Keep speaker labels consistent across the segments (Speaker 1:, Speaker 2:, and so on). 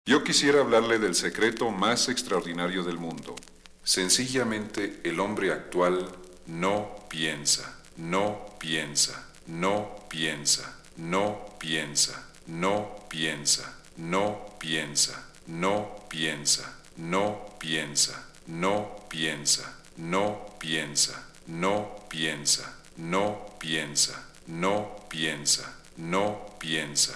Speaker 1: Yo quisiera hablarle del secreto más extraordinario del mundo. Sencillamente, el hombre actual no piensa, no piensa, no piensa, no piensa, no piensa, no piensa, no piensa, no piensa, no piensa, no piensa, no piensa, no piensa, no piensa, no piensa.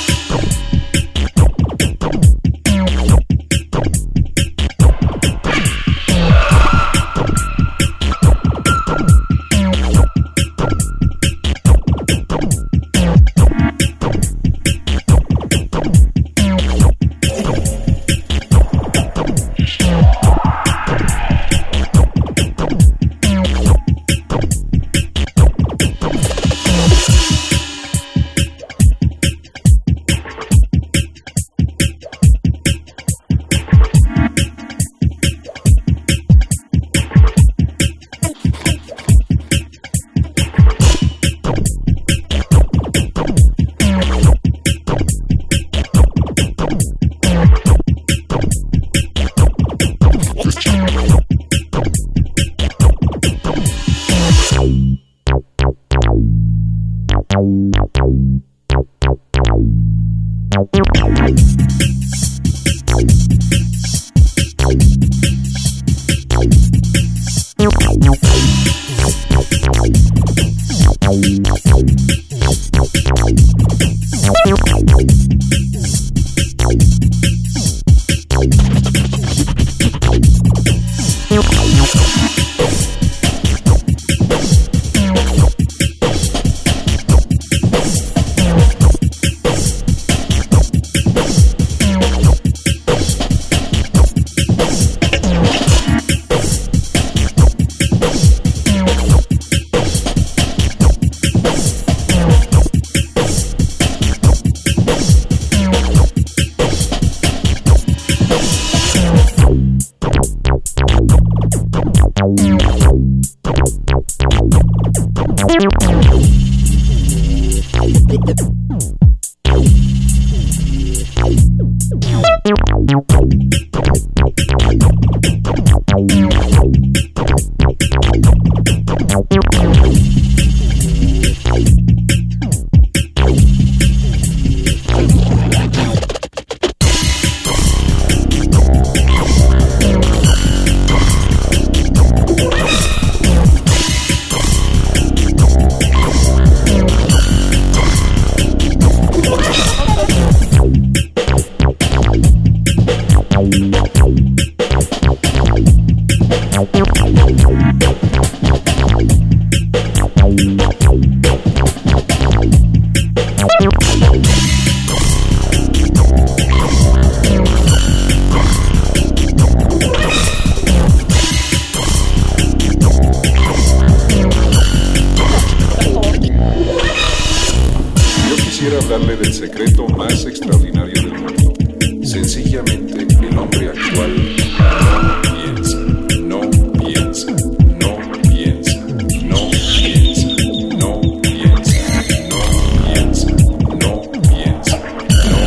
Speaker 1: Quisiera hablarle del secreto más extraordinario del mundo. Sencillamente, el hombre actual no piensa, no piensa, no piensa, no piensa, no piensa, no piensa, no piensa, no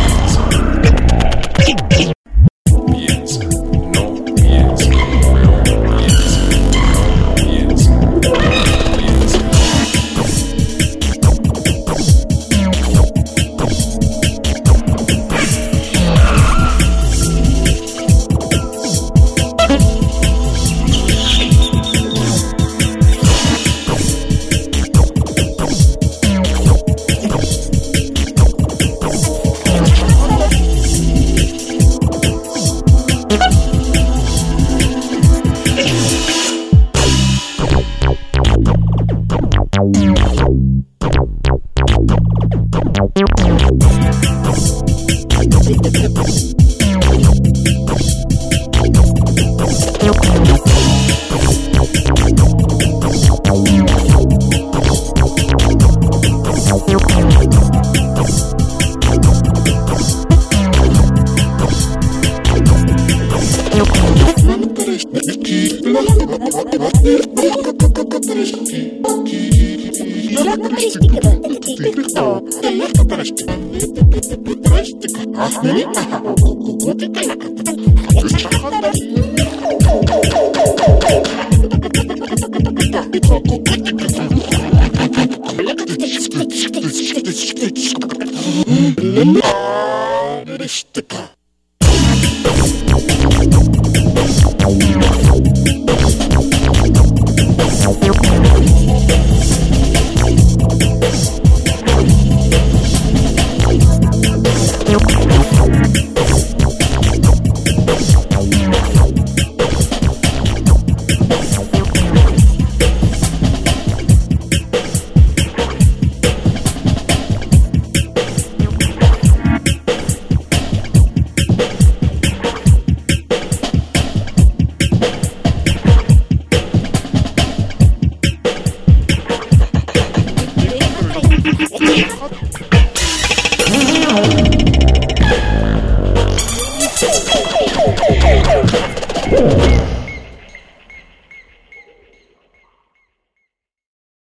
Speaker 1: piensa, no piensa, no piensa, no piensa, no piensa.
Speaker 2: Relato turístico. Oh,